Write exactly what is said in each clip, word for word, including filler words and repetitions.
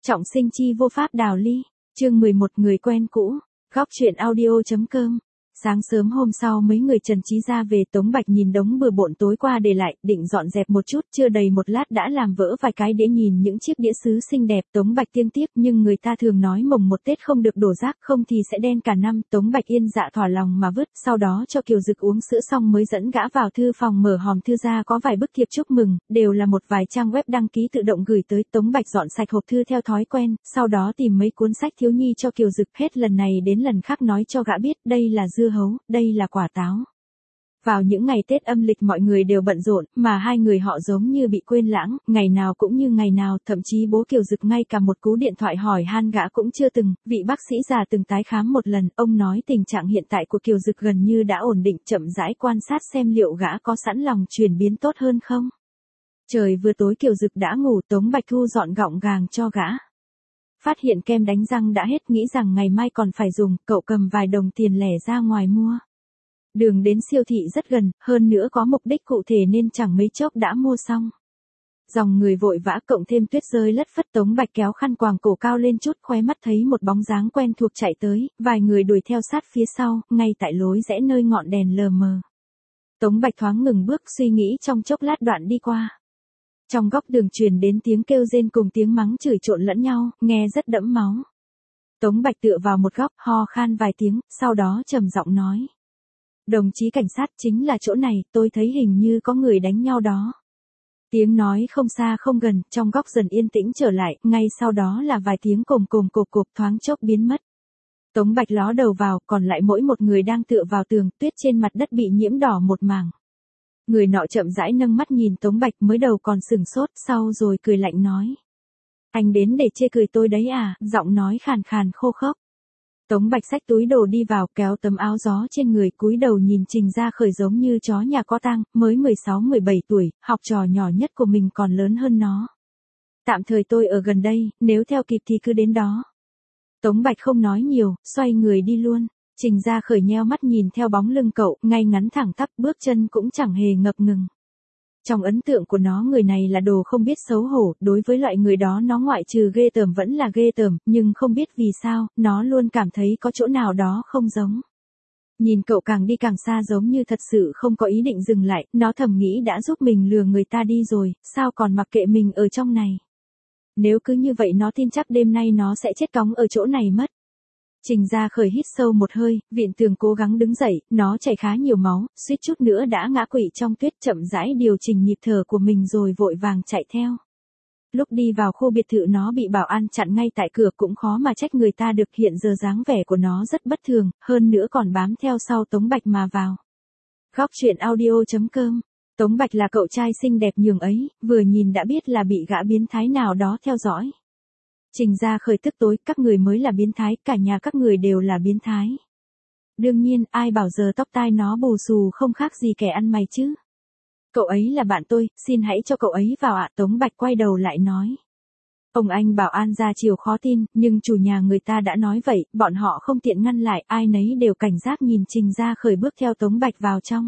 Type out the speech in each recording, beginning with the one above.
Trọng sinh chi vô pháp đào ly, chương mười một người quen cũ, góc truyện audio.com. Sáng sớm hôm sau mấy người Trần Trí ra về, Tống Bạch nhìn đống bừa bộn tối qua để lại, định dọn dẹp một chút, chưa đầy một lát đã làm vỡ vài cái đĩa. Nhìn những chiếc đĩa sứ xinh đẹp, Tống Bạch tiếc tiếc, nhưng người ta thường nói mồng một Tết không được đổ rác, không thì sẽ đen cả năm. Tống Bạch yên dạ thỏa lòng mà vứt, sau đó cho Kiều Dực uống sữa xong mới dẫn gã vào thư phòng, mở hòm thư ra có vài bức thiệp chúc mừng, đều là một vài trang web đăng ký tự động gửi tới. Tống Bạch dọn sạch hộp thư theo thói quen, sau đó tìm mấy cuốn sách thiếu nhi cho Kiều Dực, hết lần này đến lần khác nói cho gã biết đây là dưa hấu, đây là quả táo. Vào những ngày Tết âm lịch mọi người đều bận rộn, mà hai người họ giống như bị quên lãng, ngày nào cũng như ngày nào, thậm chí bố Kiều Dực ngay cả một cú điện thoại hỏi han gã cũng chưa từng. Vị bác sĩ già từng tái khám một lần, ông nói tình trạng hiện tại của Kiều Dực gần như đã ổn định, chậm rãi quan sát xem liệu gã có sẵn lòng chuyển biến tốt hơn không. Trời vừa tối Kiều Dực đã ngủ, Tống Bạch thu dọn gọng gàng cho gã. Phát hiện kem đánh răng đã hết, nghĩ rằng ngày mai còn phải dùng, cậu cầm vài đồng tiền lẻ ra ngoài mua. Đường đến siêu thị rất gần, hơn nữa có mục đích cụ thể nên chẳng mấy chốc đã mua xong. Dòng người vội vã cộng thêm tuyết rơi lất phất, Tống Bạch kéo khăn quàng cổ cao lên chút, khóe mắt thấy một bóng dáng quen thuộc chạy tới, vài người đuổi theo sát phía sau, ngay tại lối rẽ nơi ngọn đèn lờ mờ. Tống Bạch thoáng ngừng bước, suy nghĩ trong chốc lát đoạn đi qua. Trong góc đường truyền đến tiếng kêu rên cùng tiếng mắng chửi trộn lẫn nhau, nghe rất đẫm máu. Tống Bạch tựa vào một góc, ho khan vài tiếng, sau đó trầm giọng nói. Đồng chí cảnh sát, chính là chỗ này, tôi thấy hình như có người đánh nhau đó. Tiếng nói không xa không gần, trong góc dần yên tĩnh trở lại, ngay sau đó là vài tiếng cồm cồm cộp cộp thoáng chốc biến mất. Tống Bạch ló đầu vào, còn lại mỗi một người đang tựa vào tường, tuyết trên mặt đất bị nhiễm đỏ một mảng. Người nọ chậm rãi nâng mắt nhìn Tống Bạch, mới đầu còn sừng sốt, sau rồi cười lạnh nói. Anh đến để chê cười tôi đấy à, giọng nói khàn khàn khô khốc. Tống Bạch xách túi đồ đi vào, kéo tấm áo gió trên người, cúi đầu nhìn Trình Gia Khởi giống như chó nhà có tang, mới mười sáu mười bảy tuổi, học trò nhỏ nhất của mình còn lớn hơn nó. Tạm thời tôi ở gần đây, nếu theo kịp thì cứ đến đó. Tống Bạch không nói nhiều, xoay người đi luôn. Trình Gia Khởi nheo mắt nhìn theo bóng lưng cậu, ngay ngắn thẳng tắp, bước chân cũng chẳng hề ngập ngừng. Trong ấn tượng của nó người này là đồ không biết xấu hổ, đối với loại người đó nó ngoại trừ ghê tởm vẫn là ghê tởm, nhưng không biết vì sao, nó luôn cảm thấy có chỗ nào đó không giống. Nhìn cậu càng đi càng xa giống như thật sự không có ý định dừng lại, nó thầm nghĩ đã giúp mình lừa người ta đi rồi, sao còn mặc kệ mình ở trong này. Nếu cứ như vậy nó tin chắc đêm nay nó sẽ chết cóng ở chỗ này mất. Trình Gia Khởi hít sâu một hơi, viện tường cố gắng đứng dậy, nó chảy khá nhiều máu, suýt chút nữa đã ngã quỵ trong tuyết, chậm rãi điều chỉnh nhịp thở của mình rồi vội vàng chạy theo. Lúc đi vào khu biệt thự nó bị bảo an chặn ngay tại cửa, cũng khó mà trách người ta được, hiện giờ dáng vẻ của nó rất bất thường, hơn nữa còn bám theo sau Tống Bạch mà vào. Góc truyện audio.com. Tống Bạch là cậu trai xinh đẹp nhường ấy, vừa nhìn đã biết là bị gã biến thái nào đó theo dõi. Trình Gia Khởi tức tối, các người mới là biến thái, cả nhà các người đều là biến thái. Đương nhiên, ai bảo giờ tóc tai nó bù xù không khác gì kẻ ăn mày chứ. Cậu ấy là bạn tôi, xin hãy cho cậu ấy vào ạ. Tống Bạch quay đầu lại nói. Ông anh bảo an ra chiều khó tin, nhưng chủ nhà người ta đã nói vậy, bọn họ không tiện ngăn lại, ai nấy đều cảnh giác nhìn Trình Gia Khởi bước theo Tống Bạch vào trong.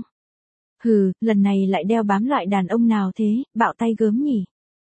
Hừ, lần này lại đeo bám loại đàn ông nào thế, bạo tay gớm nhỉ.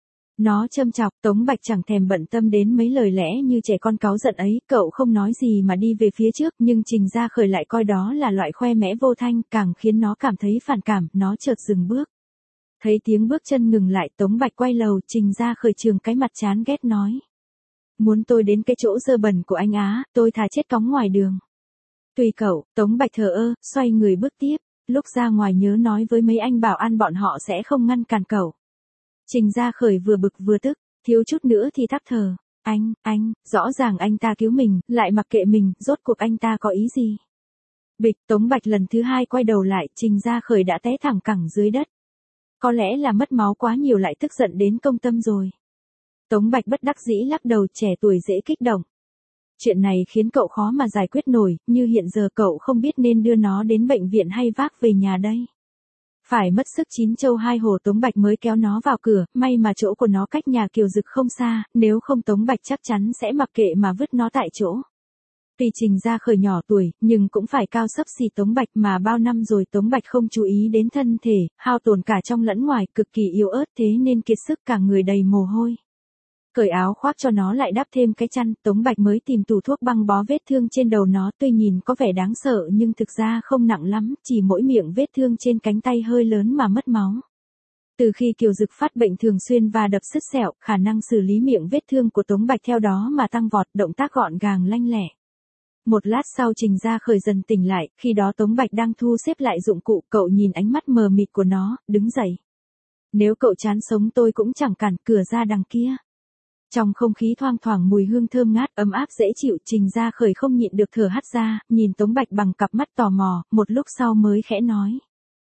Nó châm chọc, Tống Bạch chẳng thèm bận tâm đến mấy lời lẽ như trẻ con cáu giận ấy, cậu không nói gì mà đi về phía trước, nhưng Trình Gia Khởi lại coi đó là loại khoe mẽ vô thanh, càng khiến nó cảm thấy phản cảm, nó chợt dừng bước. Thấy tiếng bước chân ngừng lại, Tống Bạch quay lầu, Trình Gia Khởi trường cái mặt chán ghét nói. Muốn tôi đến cái chỗ dơ bẩn của anh á, tôi thà chết cóng ngoài đường. Tùy cậu, Tống Bạch thờ ơ, xoay người bước tiếp, lúc ra ngoài nhớ nói với mấy anh bảo an bọn họ sẽ không ngăn cản cậu. Trình Gia Khởi vừa bực vừa tức, thiếu chút nữa thì tắc thở. Anh, anh, rõ ràng anh ta cứu mình, lại mặc kệ mình, rốt cuộc anh ta có ý gì? Bịch, Tống Bạch lần thứ hai quay đầu lại, Trình Gia Khởi đã té thẳng cẳng dưới đất. Có lẽ là mất máu quá nhiều lại tức giận đến công tâm rồi. Tống Bạch bất đắc dĩ lắc đầu, trẻ tuổi dễ kích động. Chuyện này khiến cậu khó mà giải quyết nổi, như hiện giờ cậu không biết nên đưa nó đến bệnh viện hay vác về nhà đây. Phải mất sức chín châu hai hổ Tống Bạch mới kéo nó vào cửa, may mà chỗ của nó cách nhà Kiều Dực không xa, nếu không Tống Bạch chắc chắn sẽ mặc kệ mà vứt nó tại chỗ. Tuy Trình Gia Khởi nhỏ tuổi, nhưng cũng phải cao xấp xì Tống Bạch, mà bao năm rồi Tống Bạch không chú ý đến thân thể, hao tổn cả trong lẫn ngoài, cực kỳ yếu ớt, thế nên kiệt sức cả người đầy mồ hôi. Cởi áo khoác cho nó lại đắp thêm cái chăn, Tống Bạch mới tìm tủ thuốc băng bó vết thương trên đầu nó, tuy nhìn có vẻ đáng sợ nhưng thực ra không nặng lắm, chỉ mỗi miệng vết thương trên cánh tay hơi lớn mà mất máu. Từ khi Kiều Dực phát bệnh thường xuyên và đập sứt sẹo, khả năng xử lý miệng vết thương của Tống Bạch theo đó mà tăng vọt, động tác gọn gàng lanh lẹ. Một lát sau Trình Gia Khởi dần tỉnh lại, khi đó Tống Bạch đang thu xếp lại dụng cụ, cậu nhìn ánh mắt mờ mịt của nó, đứng dậy. Nếu cậu chán sống tôi cũng chẳng cản, cửa ra đằng kia. Trong không khí thoang thoảng mùi hương thơm ngát, ấm áp dễ chịu, Trình Gia Khởi không nhịn được thở hắt ra, nhìn Tống Bạch bằng cặp mắt tò mò, một lúc sau mới khẽ nói.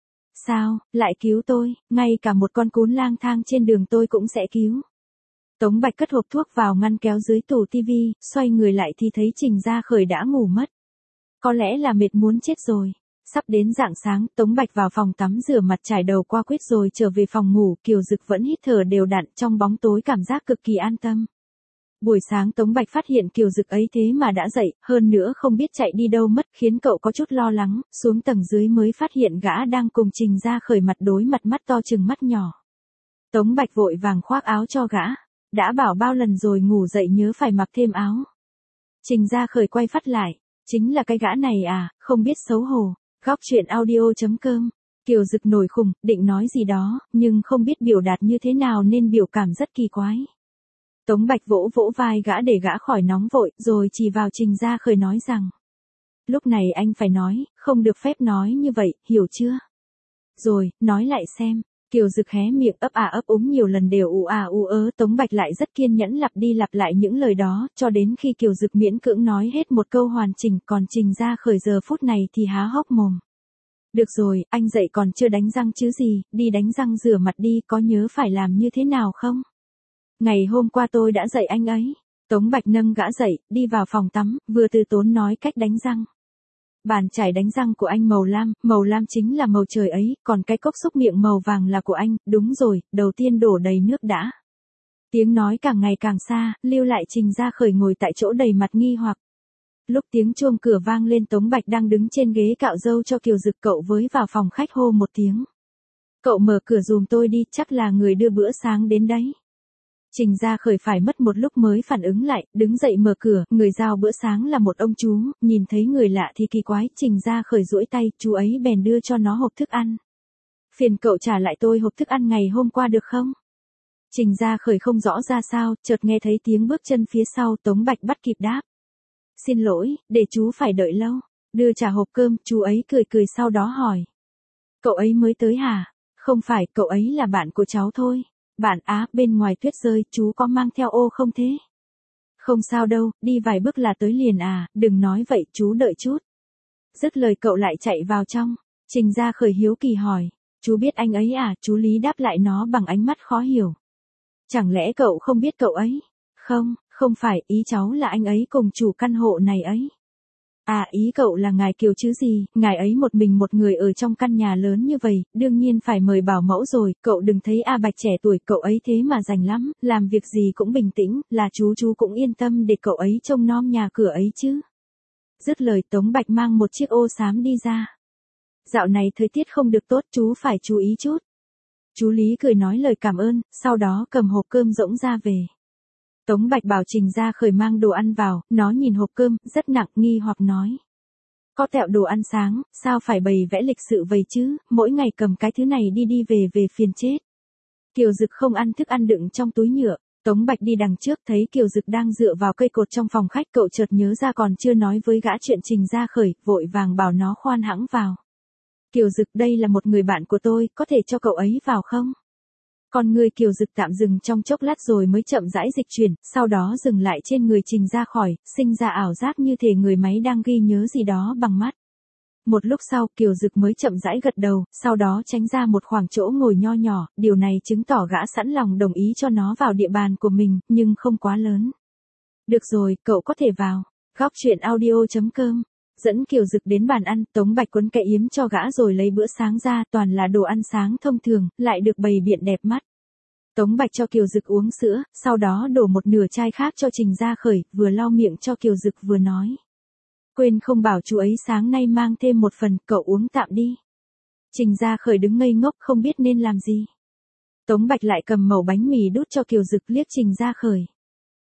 Sao, lại cứu tôi, ngay cả một con cún lang thang trên đường tôi cũng sẽ cứu. Tống Bạch cất hộp thuốc vào ngăn kéo dưới tủ tivi, xoay người lại thì thấy Trình Gia Khởi đã ngủ mất. Có lẽ là mệt muốn chết rồi. Sắp đến rạng sáng, Tống Bạch vào phòng tắm rửa mặt trải đầu qua quyết rồi trở về phòng ngủ, Kiều Dực vẫn hít thở đều đặn, trong bóng tối cảm giác cực kỳ an tâm. Buổi sáng Tống Bạch phát hiện Kiều Dực ấy thế mà đã dậy, hơn nữa không biết chạy đi đâu mất, khiến cậu có chút lo lắng, xuống tầng dưới mới phát hiện gã đang cùng Trình Gia Khởi mặt đối mặt, mắt to chừng mắt nhỏ. Tống Bạch vội vàng khoác áo cho gã, đã bảo bao lần rồi ngủ dậy nhớ phải mặc thêm áo. Trình Gia Khởi quay phát lại, chính là cái gã này à, không biết xấu hổ. Góc truyện audio chấm com. Kiều Dực nổi khùng, định nói gì đó, nhưng không biết biểu đạt như thế nào nên biểu cảm rất kỳ quái. Tống Bạch vỗ vỗ vai gã để gã khỏi nóng vội, rồi chỉ vào Trình Gia Khởi nói rằng. Lúc này anh phải nói, không được phép nói như vậy, hiểu chưa? Rồi, nói lại xem. Kiều Dực hé miệng ấp à ấp úng nhiều lần đều ù à ù ớ, Tống Bạch lại rất kiên nhẫn lặp đi lặp lại những lời đó, cho đến khi Kiều Dực miễn cưỡng nói hết một câu hoàn chỉnh, còn Trình Gia Khởi giờ phút này thì há hốc mồm. Được rồi, anh dậy còn chưa đánh răng chứ gì, đi đánh răng rửa mặt đi, có nhớ phải làm như thế nào không? Ngày hôm qua tôi đã dạy anh ấy. Tống Bạch nâng gã dậy, đi vào phòng tắm, vừa từ tốn nói cách đánh răng. Bàn chải đánh răng của anh màu lam, màu lam chính là màu trời ấy, còn cái cốc xúc miệng màu vàng là của anh, đúng rồi, đầu tiên đổ đầy nước đã. Tiếng nói càng ngày càng xa, lưu lại Trình Gia Khởi ngồi tại chỗ đầy mặt nghi hoặc. Lúc tiếng chuông cửa vang lên Tống Bạch đang đứng trên ghế cạo râu cho Kiều Dực, cậu với vào phòng khách hô một tiếng. Cậu mở cửa giùm tôi đi, chắc là người đưa bữa sáng đến đấy. Trình Gia Khởi phải mất một lúc mới phản ứng lại, đứng dậy mở cửa, người giao bữa sáng là một ông chú, nhìn thấy người lạ thì kỳ quái, Trình Gia Khởi duỗi tay, chú ấy bèn đưa cho nó hộp thức ăn. Phiền cậu trả lại tôi hộp thức ăn ngày hôm qua được không? Trình Gia Khởi không rõ ra sao, chợt nghe thấy tiếng bước chân phía sau, Tống Bạch bắt kịp đáp. Xin lỗi, để chú phải đợi lâu. Đưa trả hộp cơm, chú ấy cười cười sau đó hỏi. Cậu ấy mới tới hả? Không phải, cậu ấy là bạn của cháu thôi. Bạn á, bên ngoài tuyết rơi, chú có mang theo ô không thế? Không sao đâu, đi vài bước là tới liền à, đừng nói vậy, chú đợi chút. Dứt lời cậu lại chạy vào trong. Trình Gia Khởi hiếu kỳ hỏi. Chú biết anh ấy à? Chú Lý đáp lại nó bằng ánh mắt khó hiểu. Chẳng lẽ cậu không biết cậu ấy? Không, không phải, ý cháu là anh ấy cùng chủ căn hộ này ấy. À, ý cậu là ngài Kiều chứ gì, ngài ấy một mình một người ở trong căn nhà lớn như vậy, đương nhiên phải mời bảo mẫu rồi, cậu đừng thấy A Bạch trẻ tuổi, cậu ấy thế mà rành lắm, làm việc gì cũng bình tĩnh, là chú chú cũng yên tâm để cậu ấy trông nom nhà cửa ấy chứ. Dứt lời Tống Bạch mang một chiếc ô xám đi ra. Dạo này thời tiết không được tốt, chú phải chú ý chút. Chú Lý cười nói lời cảm ơn, sau đó cầm hộp cơm rỗng ra về. Tống Bạch bảo Trình Gia Khởi mang đồ ăn vào, nó nhìn hộp cơm, rất nặng, nghi hoặc nói. Có tẹo đồ ăn sáng, sao phải bày vẽ lịch sự vậy chứ, mỗi ngày cầm cái thứ này đi đi về về phiền chết. Kiều Dực không ăn thức ăn đựng trong túi nhựa, Tống Bạch đi đằng trước thấy Kiều Dực đang dựa vào cây cột trong phòng khách, cậu chợt nhớ ra còn chưa nói với gã chuyện Trình Gia Khởi, vội vàng bảo nó khoan hãng vào. Kiều Dực, đây là một người bạn của tôi, có thể cho cậu ấy vào không? Con người Kiều Dực tạm dừng trong chốc lát rồi mới chậm rãi dịch chuyển, sau đó dừng lại trên người Trình Gia Khởi, sinh ra ảo giác như thể người máy đang ghi nhớ gì đó bằng mắt. Một lúc sau Kiều Dực mới chậm rãi gật đầu, sau đó tránh ra một khoảng chỗ ngồi nho nhỏ, điều này chứng tỏ gã sẵn lòng đồng ý cho nó vào địa bàn của mình, nhưng không quá lớn. Được rồi, cậu có thể vào. Góc truyện audio chấm com. Dẫn Kiều Dực đến bàn ăn, Tống Bạch quấn kệ yếm cho gã rồi lấy bữa sáng ra, toàn là đồ ăn sáng thông thường, lại được bày biện đẹp mắt. Tống Bạch cho Kiều Dực uống sữa, sau đó đổ một nửa chai khác cho Trình Gia Khởi, vừa lau miệng cho Kiều Dực vừa nói. Quên không bảo chú ấy sáng nay mang thêm một phần, cậu uống tạm đi. Trình Gia Khởi đứng ngây ngốc không biết nên làm gì. Tống Bạch lại cầm mẩu bánh mì đút cho Kiều Dực, liếc Trình Gia Khởi.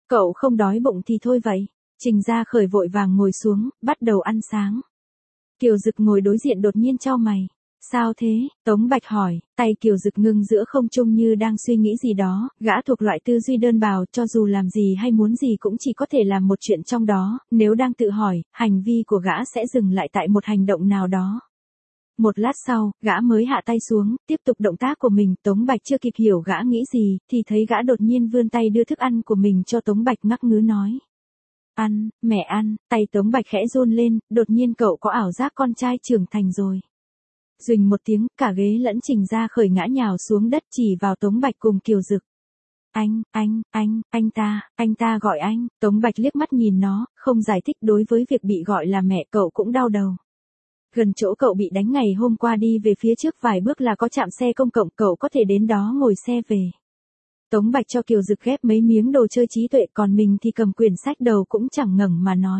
Cậu không đói bụng thì thôi vậy. Trình Gia Khởi vội vàng ngồi xuống, bắt đầu ăn sáng. Kiều Dực ngồi đối diện đột nhiên chau mày. Sao thế? Tống Bạch hỏi, tay Kiều Dực ngưng giữa không trung như đang suy nghĩ gì đó, gã thuộc loại tư duy đơn bào, cho dù làm gì hay muốn gì cũng chỉ có thể làm một chuyện trong đó, nếu đang tự hỏi, hành vi của gã sẽ dừng lại tại một hành động nào đó. Một lát sau, gã mới hạ tay xuống, tiếp tục động tác của mình. Tống Bạch chưa kịp hiểu gã nghĩ gì, thì thấy gã đột nhiên vươn tay đưa thức ăn của mình cho Tống Bạch, ngắc ngứ nói. Ăn, mẹ ăn. Tay Tống Bạch khẽ run lên, đột nhiên cậu có ảo giác con trai trưởng thành rồi. Duỳnh một tiếng, cả ghế lẫn Trình Gia Khởi ngã nhào xuống đất, chỉ vào Tống Bạch cùng Kiều Dực. Anh, anh, anh, anh ta, anh ta gọi anh. Tống Bạch liếc mắt nhìn nó, không giải thích. Đối với việc bị gọi là mẹ, cậu cũng đau đầu. Gần chỗ cậu bị đánh ngày hôm qua, đi về phía trước vài bước là có trạm xe công cộng, cậu có thể đến đó ngồi xe về. Tống Bạch cho Kiều Dực ghép mấy miếng đồ chơi trí tuệ, còn mình thì cầm quyển sách, đầu cũng chẳng ngẩng mà nói.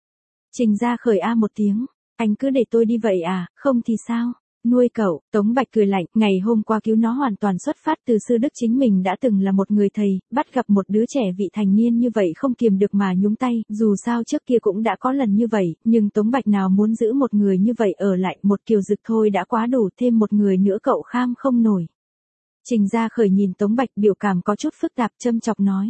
Trình Gia Khởi a một tiếng, anh cứ để tôi đi vậy à, không thì sao? Nuôi cậu. Tống Bạch cười lạnh, ngày hôm qua cứu nó hoàn toàn xuất phát từ sư đức chính mình đã từng là một người thầy, bắt gặp một đứa trẻ vị thành niên như vậy không kiềm được mà nhúng tay, dù sao trước kia cũng đã có lần như vậy, nhưng Tống Bạch nào muốn giữ một người như vậy ở lại, một Kiều Dực thôi đã quá đủ, thêm một người nữa cậu kham không nổi. Trình Gia Khởi nhìn Tống Bạch, biểu cảm có chút phức tạp, châm chọc nói.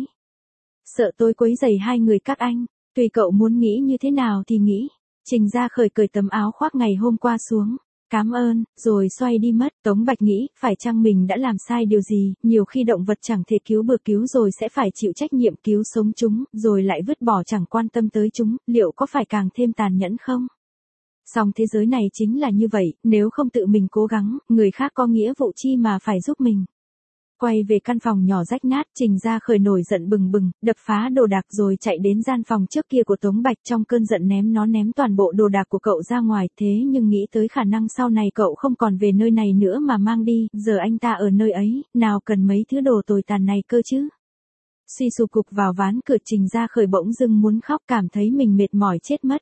Sợ tôi quấy rầy hai người các anh, tùy cậu muốn nghĩ như thế nào thì nghĩ. Trình Gia Khởi cởi tấm áo khoác ngày hôm qua xuống. Cám ơn, rồi xoay đi mất. Tống Bạch nghĩ, phải chăng mình đã làm sai điều gì, nhiều khi động vật chẳng thể cứu bừa, cứu rồi sẽ phải chịu trách nhiệm cứu sống chúng, rồi lại vứt bỏ chẳng quan tâm tới chúng, liệu có phải càng thêm tàn nhẫn không? Song thế giới này chính là như vậy, nếu không tự mình cố gắng, người khác có nghĩa vụ chi mà phải giúp mình. Quay về căn phòng nhỏ rách nát, Trình Gia Khởi nổi giận bừng bừng, đập phá đồ đạc rồi chạy đến gian phòng trước kia của Tống Bạch, trong cơn giận ném nó ném toàn bộ đồ đạc của cậu ra ngoài, thế nhưng nghĩ tới khả năng sau này cậu không còn về nơi này nữa mà mang đi, giờ anh ta ở nơi ấy, nào cần mấy thứ đồ tồi tàn này cơ chứ. Suy sụp cục vào ván cửa, Trình Gia Khởi bỗng dưng muốn khóc, cảm thấy mình mệt mỏi chết mất.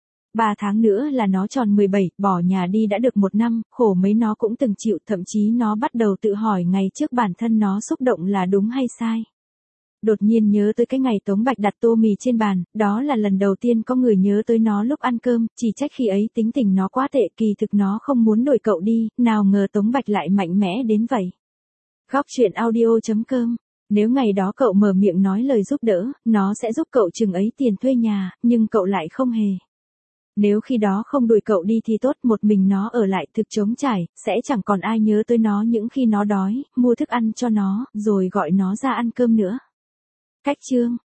Ba tháng nữa là nó tròn mười bảy, bỏ nhà đi đã được một năm, khổ mấy nó cũng từng chịu, thậm chí nó bắt đầu tự hỏi ngày trước bản thân nó xúc động là đúng hay sai. Đột nhiên nhớ tới cái ngày Tống Bạch đặt tô mì trên bàn, đó là lần đầu tiên có người nhớ tới nó lúc ăn cơm, chỉ trách khi ấy tính tình nó quá tệ, kỳ thực nó không muốn đuổi cậu đi, nào ngờ Tống Bạch lại mạnh mẽ đến vậy. Góc truyện audio chấm com. Nếu ngày đó cậu mở miệng nói lời giúp đỡ, nó sẽ giúp cậu chừng ấy tiền thuê nhà, nhưng cậu lại không hề. Nếu khi đó không đuổi cậu đi thì tốt, một mình nó ở lại thực trống trải, sẽ chẳng còn ai nhớ tới nó những khi nó đói, mua thức ăn cho nó, rồi gọi nó ra ăn cơm nữa. Cách chương